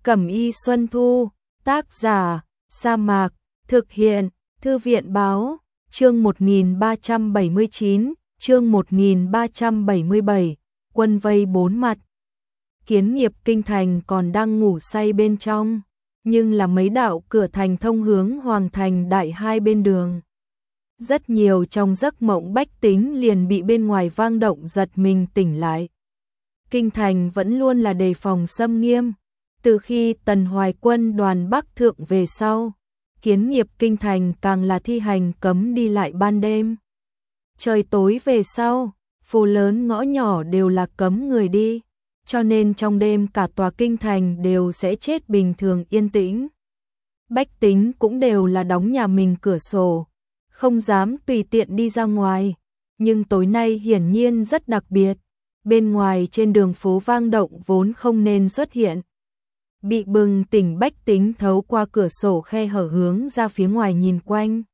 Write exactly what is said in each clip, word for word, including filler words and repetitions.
Cẩm y Xuân Thu, tác giả, Sa Mạc, thực hiện, Thư viện báo, chương một nghìn ba trăm bảy mươi chín, chương một nghìn ba trăm bảy mươi bảy, quân vây bốn mặt. Kiến nghiệp kinh thành còn đang ngủ say bên trong, nhưng là mấy đạo cửa thành thông hướng hoàng thành đại hai bên đường. Rất nhiều trong giấc mộng bách tính liền bị bên ngoài vang động giật mình tỉnh lại. Kinh thành vẫn luôn là đề phòng xâm nghiêm, từ khi Tần Hoài Quân đoàn Bắc thượng về sau, kiến nghiệp kinh thành càng là thi hành cấm đi lại ban đêm. Trời tối về sau, phố lớn ngõ nhỏ đều là cấm người đi, cho nên trong đêm cả tòa kinh thành đều sẽ chết bình thường yên tĩnh. Bách tính cũng đều là đóng nhà mình cửa sổ, không dám tùy tiện đi ra ngoài, nhưng tối nay hiển nhiên rất đặc biệt, bên ngoài trên đường phố vang động vốn không nên xuất hiện. Bị bừng tỉnh bách tính thấu qua cửa sổ khe hở hướng ra phía ngoài nhìn quanh,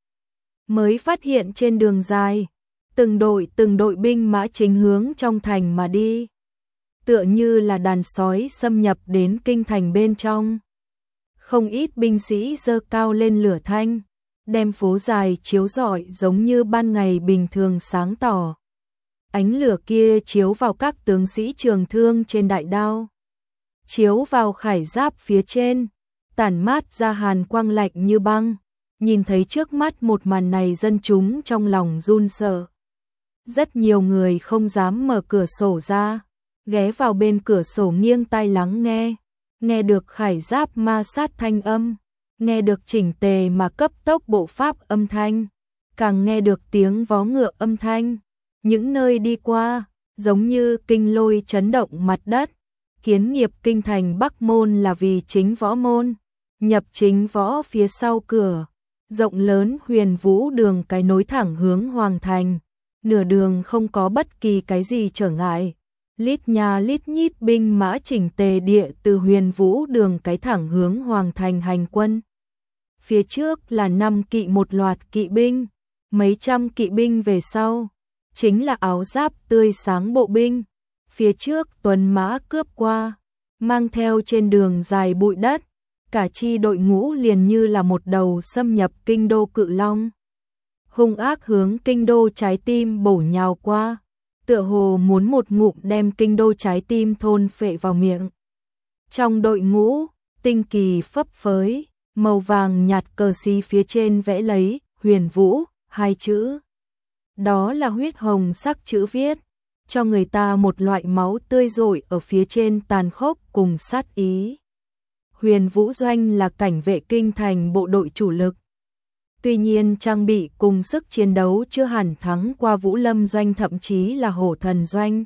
mới phát hiện trên đường dài, từng đội từng đội binh mã chính hướng trong thành mà đi, tựa như là đàn sói xâm nhập đến kinh thành bên trong. Không ít binh sĩ giơ cao lên lửa thanh, đem phố dài chiếu rọi giống như ban ngày bình thường sáng tỏ. Ánh lửa kia chiếu vào các tướng sĩ trường thương trên đại đao, chiếu vào khải giáp phía trên, tản mát ra hàn quang lạnh như băng. Nhìn thấy trước mắt một màn này, dân chúng trong lòng run sợ. Rất nhiều người không dám mở cửa sổ ra, ghé vào bên cửa sổ nghiêng tai lắng nghe, nghe được khải giáp ma sát thanh âm, nghe được chỉnh tề mà cấp tốc bộ pháp âm thanh, càng nghe được tiếng vó ngựa âm thanh. Những nơi đi qua, giống như kinh lôi chấn động mặt đất. Kiến nghiệp kinh thành Bắc môn là vì chính võ môn, nhập chính võ phía sau cửa, rộng lớn Huyền Vũ đường cái nối thẳng hướng hoàng thành, nửa đường không có bất kỳ cái gì trở ngại. Lít nhà lít nhít binh mã chỉnh tề địa từ Huyền Vũ đường cái thẳng hướng hoàng thành hành quân. Phía trước là năm kỵ một loạt kỵ binh, mấy trăm kỵ binh về sau, chính là áo giáp tươi sáng bộ binh. Phía trước tuần mã cướp qua, mang theo trên đường dài bụi đất, cả chi đội ngũ liền như là một đầu xâm nhập kinh đô cự long. Hung ác hướng kinh đô trái tim bổ nhào qua, tựa hồ muốn một ngụm đem kinh đô trái tim thôn phệ vào miệng. Trong đội ngũ, tinh kỳ phấp phới, màu vàng nhạt cờ xí phía trên vẽ lấy Huyền Vũ hai chữ. Đó là huyết hồng sắc chữ viết, cho người ta một loại máu tươi rội ở phía trên tàn khốc cùng sát ý. Huyền Vũ Doanh là cảnh vệ kinh thành bộ đội chủ lực. Tuy nhiên trang bị cùng sức chiến đấu chưa hẳn thắng qua Vũ Lâm Doanh, thậm chí là Hổ Thần Doanh.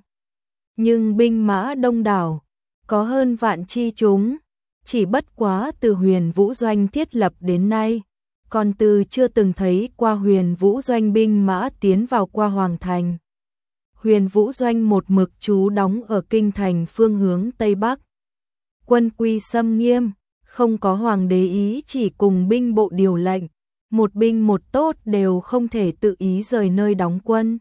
Nhưng binh mã đông đảo, có hơn vạn chi chúng, chỉ bất quá từ Huyền Vũ Doanh thiết lập đến nay, còn từ chưa từng thấy qua Huyền Vũ Doanh binh mã tiến vào qua hoàng thành. Huyền Vũ Doanh một mực trú đóng ở kinh thành phương hướng Tây Bắc. Quân quy xâm nghiêm, không có hoàng đế ý chỉ cùng binh bộ điều lệnh, một binh một tốt đều không thể tự ý rời nơi đóng quân.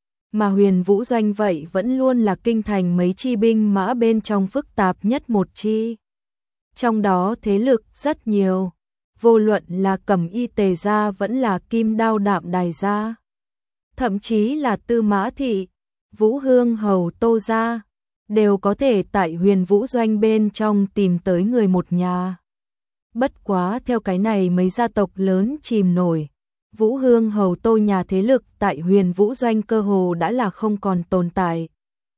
Mà Huyền Vũ Doanh vậy vẫn luôn là kinh thành mấy chi binh mã bên trong phức tạp nhất một chi. Trong đó thế lực rất nhiều, vô luận là Cẩm y Tề gia vẫn là Kim Đao Đạm Đài gia, thậm chí là Tư Mã thị, Vũ Hương hầu Tô gia, đều có thể tại Huyền Vũ Doanh bên trong tìm tới người một nhà. Bất quá theo cái này mấy gia tộc lớn chìm nổi, Vũ Hương hầu Tô nhà thế lực tại Huyền Vũ Doanh cơ hồ đã là không còn tồn tại.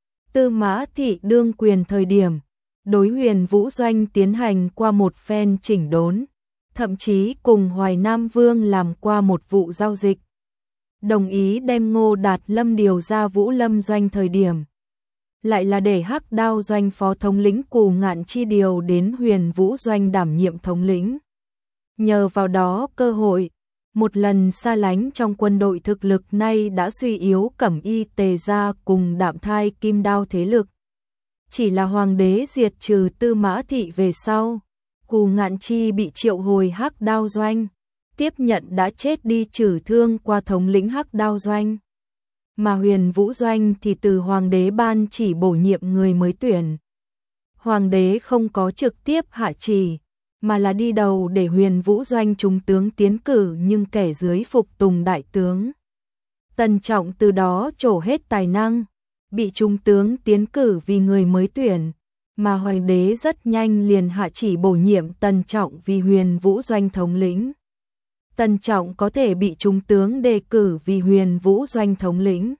Tư Mã thị đương quyền thời điểm, đối Huyền Vũ Doanh tiến hành qua một phen chỉnh đốn, thậm chí cùng Hoài Nam Vương làm qua một vụ giao dịch. Đồng ý đem Ngô Đạt Lâm điều ra Vũ Lâm Doanh thời điểm, lại là để Hắc Đao Doanh phó thống lĩnh Cù Ngạn Chi điều đến Huyền Vũ Doanh đảm nhiệm thống lĩnh. Nhờ vào đó cơ hội, một lần xa lánh trong quân đội thực lực nay đã suy yếu Cẩm y Tề gia cùng Đạm Thai Kim Đao thế lực. Chỉ là hoàng đế diệt trừ Tư Mã thị về sau, Cù Ngạn Chi bị triệu hồi Hắc Đao Doanh, tiếp nhận đã chết đi trừ thương qua thống lĩnh Hắc Đao Doanh. Mà Huyền Vũ Doanh thì từ hoàng đế ban chỉ bổ nhiệm người mới tuyển. Hoàng đế không có trực tiếp hạ chỉ, mà là đi đầu để Huyền Vũ doanh trung tướng tiến cử nhưng kẻ dưới phục tùng đại tướng. Tần Trọng từ đó trổ hết tài năng, bị trung tướng tiến cử vì người mới tuyển, mà Hoàng đế rất nhanh liền hạ chỉ bổ nhiệm Tần Trọng vì Huyền Vũ doanh thống lĩnh. Tần Trọng có thể bị trung tướng đề cử vì Huyền Vũ doanh thống lĩnh.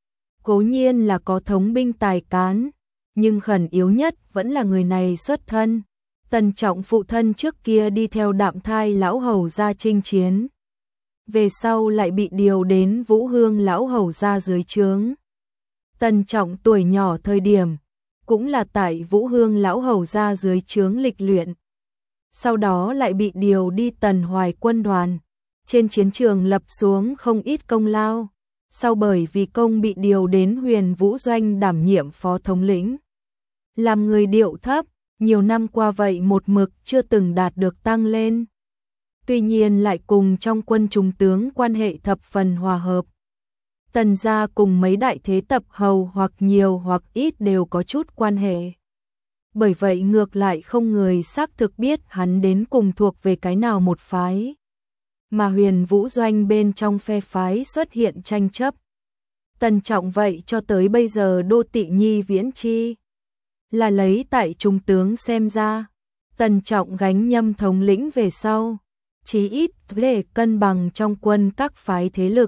Cố nhiên là có thống binh tài cán, nhưng khẩn yếu nhất vẫn là người này xuất thân. Tần Trọng phụ thân trước kia đi theo Đạm Thai lão hầu ra chinh chiến, về sau lại bị điều đến Vũ Hương lão hầu ra dưới trướng. Tần Trọng tuổi nhỏ thời điểm cũng là tại Vũ Hương lão hầu ra dưới trướng lịch luyện, sau đó lại bị điều đi Tần Hoài quân đoàn, trên chiến trường lập xuống không ít công lao, sau bởi vì công bị điều đến Huyền Vũ doanh đảm nhiệm phó thống lĩnh. Làm người điệu thấp, nhiều năm qua vậy một mực chưa từng đạt được tăng lên. Tuy nhiên lại cùng trong quân trung tướng quan hệ thập phần hòa hợp. Tần gia cùng mấy đại thế tập hầu hoặc nhiều hoặc ít đều có chút quan hệ. Bởi vậy ngược lại không người xác thực biết hắn đến cùng thuộc về cái nào một phái. Mà Huyền Vũ doanh bên trong phe phái xuất hiện tranh chấp. Tần Trọng vậy cho tới bây giờ Đô Tị Nhi Viễn Chi là lấy tại trung tướng xem ra, Tần Trọng gánh nhâm thống lĩnh về sau, chí ít để cân bằng trong quân các phái thế lực.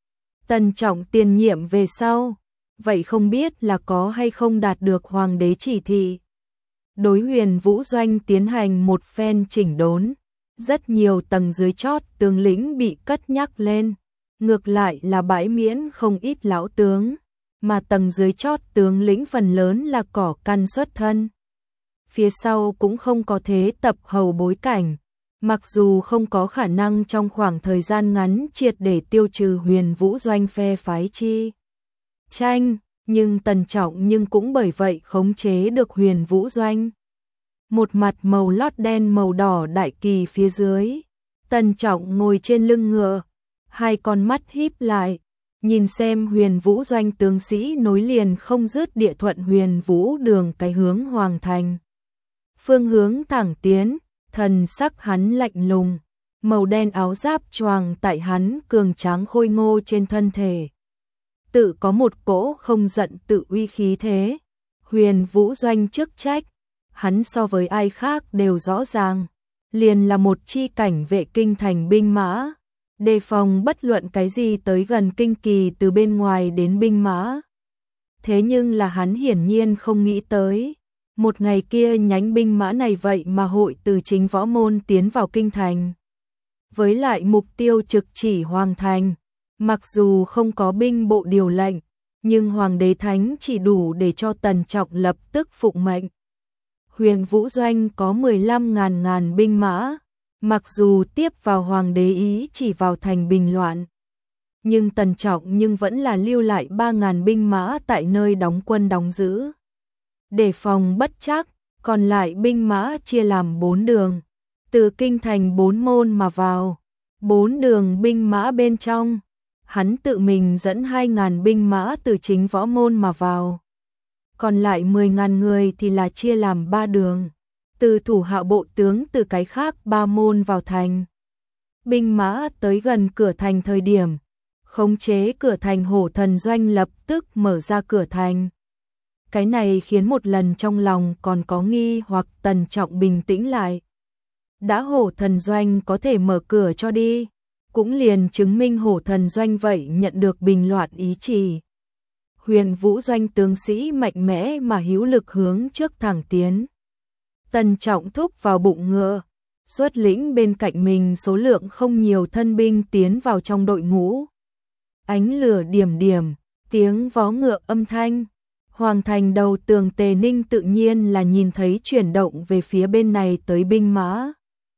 Tần Trọng tiền nhiệm về sau, vậy không biết là có hay không đạt được hoàng đế chỉ thị. Đối Huyền Vũ doanh tiến hành một phen chỉnh đốn, rất nhiều tầng dưới chót tướng lĩnh bị cất nhắc lên, ngược lại là bãi miễn không ít lão tướng, mà tầng dưới chót tướng lĩnh phần lớn là cỏ căn xuất thân. Phía sau cũng không có thế tập hầu bối cảnh, mặc dù không có khả năng trong khoảng thời gian ngắn triệt để tiêu trừ Huyền Vũ doanh phe phái chi tranh, nhưng Tần Trọng nhưng cũng bởi vậy khống chế được Huyền Vũ doanh. Một mặt màu lót đen màu đỏ đại kỳ phía dưới, Tần Trọng ngồi trên lưng ngựa, hai con mắt híp lại, nhìn xem Huyền Vũ doanh tướng sĩ nối liền không dứt địa thuận Huyền Vũ đường cái hướng hoàng thành. Phương hướng thẳng tiến, thần sắc hắn lạnh lùng, màu đen áo giáp choàng tại hắn cường tráng khôi ngô trên thân thể. Tự có một cỗ không giận tự uy khí thế. Huyền Vũ doanh chức trách, hắn so với ai khác đều rõ ràng, liền là một chi cảnh vệ kinh thành binh mã, đề phòng bất luận cái gì tới gần kinh kỳ từ bên ngoài đến binh mã. Thế nhưng là hắn hiển nhiên không nghĩ tới, một ngày kia nhánh binh mã này vậy mà hội từ chính võ môn tiến vào kinh thành. Với lại mục tiêu trực chỉ hoàng thành, mặc dù không có binh bộ điều lệnh, nhưng hoàng đế thánh chỉ đủ để cho Tần Trọng lập tức phụng mệnh. Huyền Vũ doanh có mười lăm ngàn ngàn binh mã, mặc dù tiếp vào hoàng đế ý chỉ vào thành bình loạn, nhưng Tần Trọng nhưng vẫn là lưu lại ba ngàn binh mã tại nơi đóng quân đóng giữ. Để phòng bất trắc, còn lại binh mã chia làm bốn đường, từ kinh thành bốn môn mà vào, bốn đường binh mã bên trong, hắn tự mình dẫn hai ngàn binh mã từ chính võ môn mà vào. Còn lại mười ngàn người thì là chia làm ba đường, từ thủ hạ bộ tướng từ cái khác ba môn vào thành. Binh mã tới gần cửa thành thời điểm, khống chế cửa thành Hổ Thần doanh lập tức mở ra cửa thành. Cái này khiến một lần trong lòng còn có nghi hoặc Tần Trọng bình tĩnh lại. Đã Hổ Thần doanh có thể mở cửa cho đi, cũng liền chứng minh Hổ Thần doanh vậy nhận được bình loạn ý chỉ. Huyền Vũ doanh tướng sĩ mạnh mẽ mà hữu lực hướng trước thẳng tiến. Tần Trọng thúc vào bụng ngựa, xuất lĩnh bên cạnh mình số lượng không nhiều thân binh tiến vào trong đội ngũ. Ánh lửa điểm điểm, tiếng vó ngựa âm thanh. Hoàng thành đầu tường Tề Ninh tự nhiên là nhìn thấy chuyển động về phía bên này tới binh mã.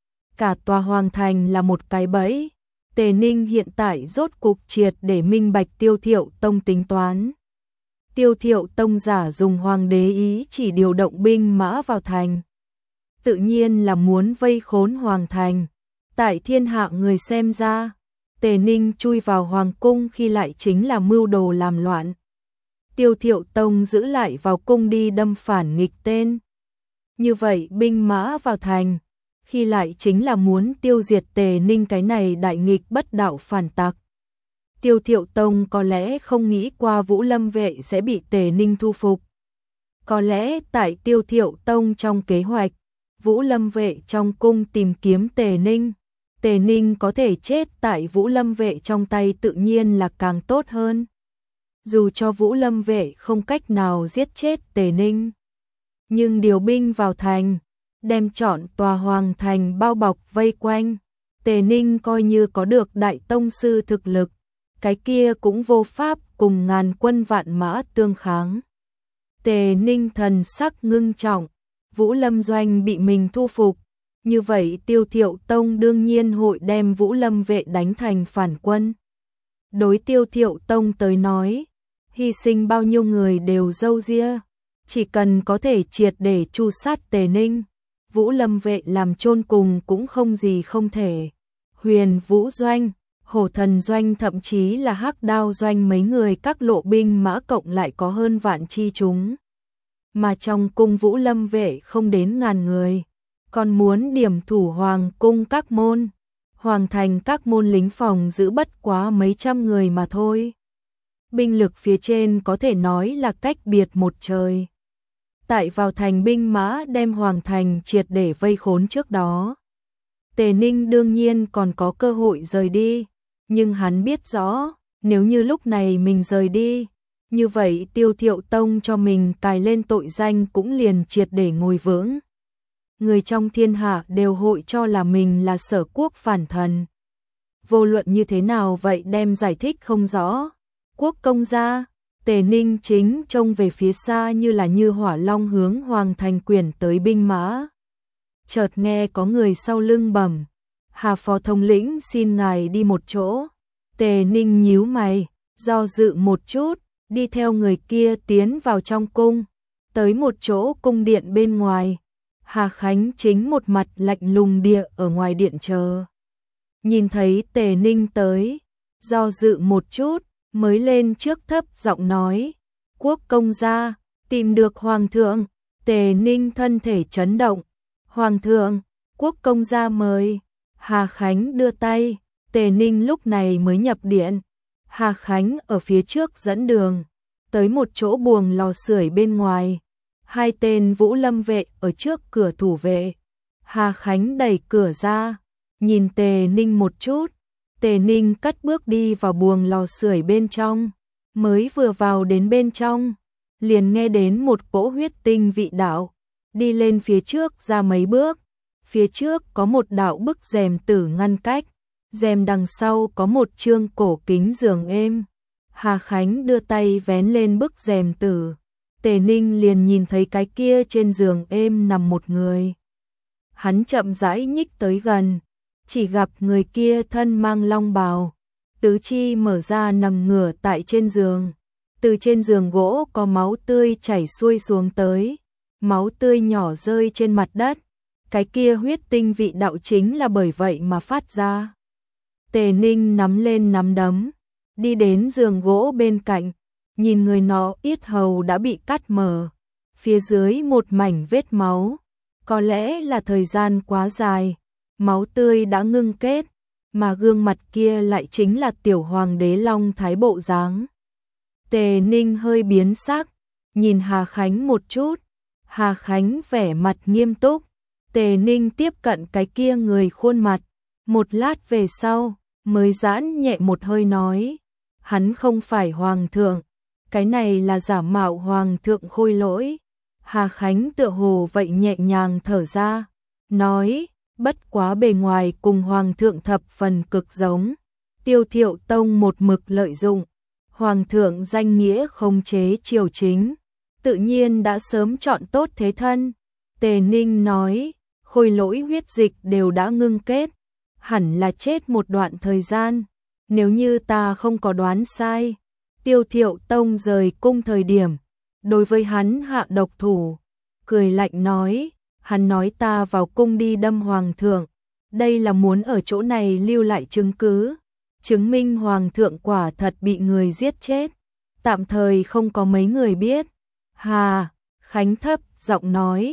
Cả tòa hoàng thành là một cái bẫy. Tề Ninh hiện tại rốt cục triệt để minh bạch Tiêu Thiệu Tông tính toán. Tiêu Thiệu Tông giả dùng hoàng đế ý chỉ điều động binh mã vào thành, tự nhiên là muốn vây khốn hoàng thành. Tại thiên hạ người xem ra, Tề Ninh chui vào hoàng cung khi lại chính là mưu đồ làm loạn. Tiêu Thiệu Tông giữ lại vào cung đi đâm phản nghịch tên. Như vậy binh mã vào thành, khi lại chính là muốn tiêu diệt Tề Ninh cái này đại nghịch bất đạo phản tặc. Tiêu Thiệu Tông có lẽ không nghĩ qua Vũ Lâm vệ sẽ bị Tề Ninh thu phục. Có lẽ tại Tiêu Thiệu Tông trong kế hoạch, Vũ Lâm vệ trong cung tìm kiếm Tề Ninh, Tề Ninh có thể chết tại Vũ Lâm vệ trong tay tự nhiên là càng tốt hơn. Dù cho Vũ Lâm vệ không cách nào giết chết Tề Ninh, nhưng điều binh vào thành, đem trọn tòa hoàng thành bao bọc vây quanh, Tề Ninh coi như có được đại tông sư thực lực, cái kia cũng vô pháp cùng ngàn quân vạn mã tương kháng. Tề Ninh thần sắc ngưng trọng, Vũ Lâm doanh bị mình thu phục, như vậy Tiêu Thiệu Tông đương nhiên hội đem Vũ Lâm vệ đánh thành phản quân. Đối Tiêu Thiệu Tông tới nói, hy sinh bao nhiêu người đều dâu ria, chỉ cần có thể triệt để tru sát Tề Ninh, Vũ Lâm vệ làm chôn cùng cũng không gì không thể. Huyền Vũ doanh, Hổ Thần doanh thậm chí là Hắc Đao doanh mấy người các lộ binh mã cộng lại có hơn vạn chi chúng. Mà trong cung Vũ Lâm vệ không đến ngàn người, còn muốn điểm thủ hoàng cung các môn, hoàng thành các môn lính phòng giữ bất quá mấy trăm người mà thôi. Binh lực phía trên có thể nói là cách biệt một trời. Tại vào thành binh mã đem hoàng thành triệt để vây khốn trước đó, Tề Ninh đương nhiên còn có cơ hội rời đi, nhưng hắn biết rõ, nếu như lúc này mình rời đi, như vậy Tiêu Thiệu Tông cho mình cài lên tội danh cũng liền triệt để ngồi vững. Người trong thiên hạ đều hội cho là mình là Sở Quốc phản thần. Vô luận như thế nào vậy đem giải thích không rõ. Quốc công gia, Tề Ninh chính trông về phía xa như là như hỏa long hướng hoàng thành quyển tới binh mã. Chợt nghe có người sau lưng bẩm, Hà phó thống lĩnh xin ngài đi một chỗ. Tề Ninh nhíu mày, do dự một chút, đi theo người kia tiến vào trong cung, tới một chỗ cung điện bên ngoài. Hà Khánh chính một mặt lạnh lùng địa ở ngoài điện chờ. Nhìn thấy Tề Ninh tới, do dự một chút, mới lên trước thấp giọng nói, quốc công gia, tìm được hoàng thượng. Tề Ninh thân thể chấn động, hoàng thượng, quốc công gia mời. Hà Khánh đưa tay, Tề Ninh lúc này mới nhập điện. Hà Khánh ở phía trước dẫn đường, tới một chỗ buồng lò sưởi bên ngoài. Hai tên Vũ Lâm vệ ở trước cửa thủ vệ. Hà Khánh đẩy cửa ra, nhìn Tề Ninh một chút. Tề Ninh cất bước đi vào buồng lò sưởi bên trong. Mới vừa vào đến bên trong, liền nghe đến một cỗ huyết tinh vị đạo. Đi lên phía trước ra mấy bước. Phía trước có một đạo bức rèm tử ngăn cách. Rèm đằng sau có một chương cổ kính giường êm. Hà Khánh đưa tay vén lên bức rèm tử. Tề Ninh liền nhìn thấy cái kia trên giường êm nằm một người. Hắn chậm rãi nhích tới gần, chỉ gặp người kia thân mang long bào, tứ chi mở ra nằm ngửa tại trên giường. Từ trên giường gỗ có máu tươi chảy xuôi xuống tới, máu tươi nhỏ rơi trên mặt đất. Cái kia huyết tinh vị đạo chính là bởi vậy mà phát ra. Tề Ninh nắm lên nắm đấm, đi đến giường gỗ bên cạnh, nhìn người nó yết hầu đã bị cắt mở, phía dưới một mảnh vết máu, có lẽ là thời gian quá dài, máu tươi đã ngưng kết, mà gương mặt kia lại chính là tiểu hoàng đế Long Thái bộ dáng. Tề Ninh hơi biến sắc, nhìn Hà Khánh một chút, Hà Khánh vẻ mặt nghiêm túc. Tề Ninh tiếp cận cái kia người khuôn mặt, một lát về sau, mới giãn nhẹ một hơi nói, hắn không phải hoàng thượng, cái này là giả mạo hoàng thượng Khôi Lỗi. Hà Khánh tựa hồ vậy nhẹ nhàng thở ra, nói, bất quá bề ngoài cùng hoàng thượng thập phần cực giống. Tiêu Thiệu Tông một mực lợi dụng, hoàng thượng danh nghĩa khống chế triều chính, tự nhiên đã sớm chọn tốt thế thân. Tề Ninh nói, Khôi Lỗi huyết dịch đều đã ngưng kết, hẳn là chết một đoạn thời gian, nếu như ta không có đoán sai. Tiêu Thiệu Tông rời cung thời điểm, đối với hắn hạ độc thủ, cười lạnh nói, hắn nói ta vào cung đi đâm hoàng thượng, đây là muốn ở chỗ này lưu lại chứng cứ, chứng minh hoàng thượng quả thật bị người giết chết, tạm thời không có mấy người biết. Hà Khánh thấp giọng nói,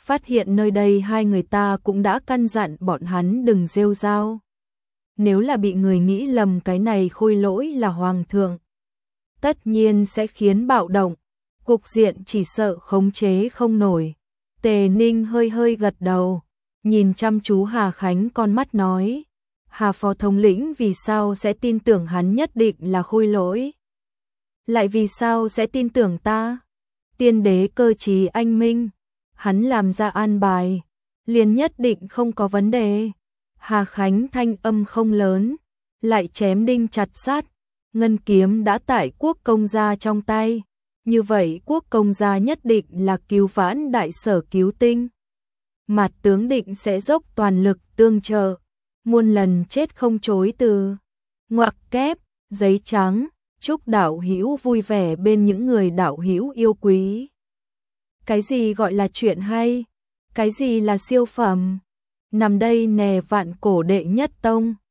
phát hiện nơi đây hai người ta cũng đã căn dặn bọn hắn đừng rêu rao. Nếu là bị người nghĩ lầm cái này Khôi Lỗi là hoàng thượng, tất nhiên sẽ khiến bạo động, cục diện chỉ sợ khống chế không nổi. Tề Ninh hơi hơi gật đầu, nhìn chăm chú Hà Khánh con mắt nói, Hà phó thống lĩnh vì sao sẽ tin tưởng hắn nhất định là Khôi Lỗi? Lại vì sao sẽ tin tưởng ta? Tiên đế cơ trí anh minh, hắn làm ra an bài, liền nhất định không có vấn đề. Hà Khánh thanh âm không lớn, lại chém đinh chặt sắt, ngân kiếm đã tại quốc công gia trong tay, như vậy quốc công gia nhất định là cứu vãn đại sở cứu tinh. Mạt tướng định sẽ dốc toàn lực tương trợ, muôn lần chết không chối từ. Ngoặc kép, giấy trắng, chúc đạo hữu vui vẻ bên những người đạo hữu yêu quý. Cái gì gọi là chuyện hay? Cái gì là siêu phẩm? Nằm đây nè vạn cổ đệ nhất tông.